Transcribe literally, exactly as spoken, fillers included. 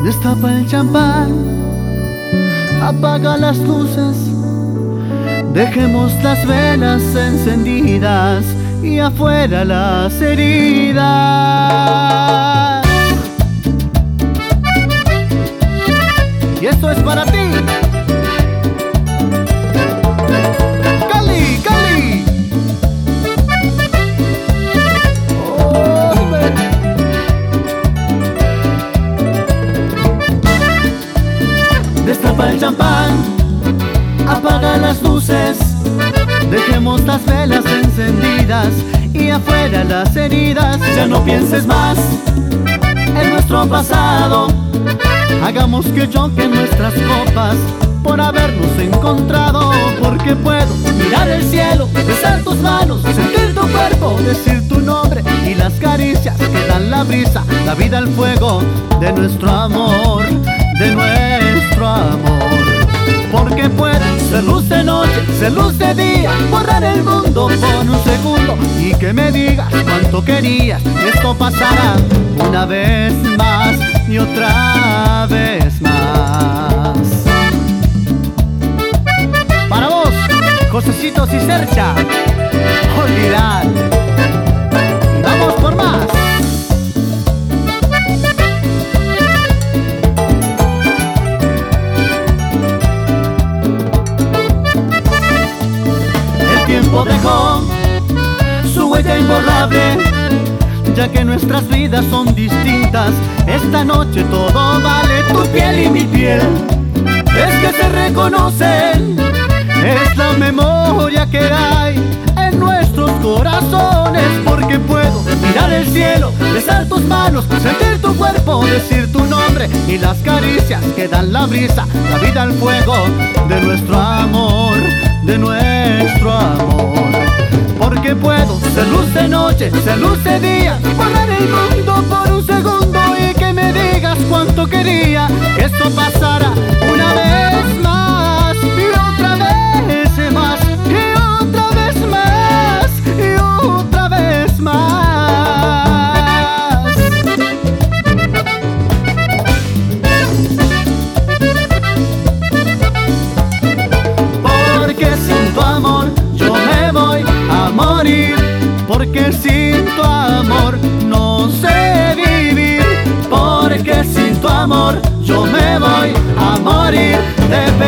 Destapa el champán, apaga las luces, dejemos las velas encendidas y afuera las heridas. Y esto es para ti, Cali, Cali. Oh, destapa el champán, apaga las luces, dejemos las velas encendidas y afuera las heridas. Ya no pienses más en nuestro pasado, hagamos que choquen nuestras copas por habernos encontrado. Porque puedo mirar el cielo, besar tus manos, sentir tu cuerpo, decir tu nombre y las caricias que dan la brisa, la vida al fuego de nuestro amor, de nuestro amor. Porque puedo ser luz de noche, ser luz de día, borrar el mundo por un segundo y que me digas cuánto querías. Esto pasará una vez más y otra vez más. Para vos, Josecitos y Sercha, olvidar. Y vamos por más. El tiempo dejó su huella imborrable, ya que nuestras vidas son distintas. Esta noche todo vale, tu piel y mi piel es que se reconocen. Es la memoria que hay en nuestros corazones. Porque puedo mirar el cielo, besar tus manos, sentir tu cuerpo, decir tu nombre y las caricias que dan la brisa, la vida al fuego de nuestro amor, de nuestro amor. Porque puedo ser luz de noche, ser luz de día, borrar el mundo por un segundo y que me digas cuánto quería que esto pasara una vez más y otra vez más y otra vez más y otra vez más. Porque sin tu amor yo me voy a morir, porque sin tu amor no sé vivir, porque sin tu amor yo me voy a morir de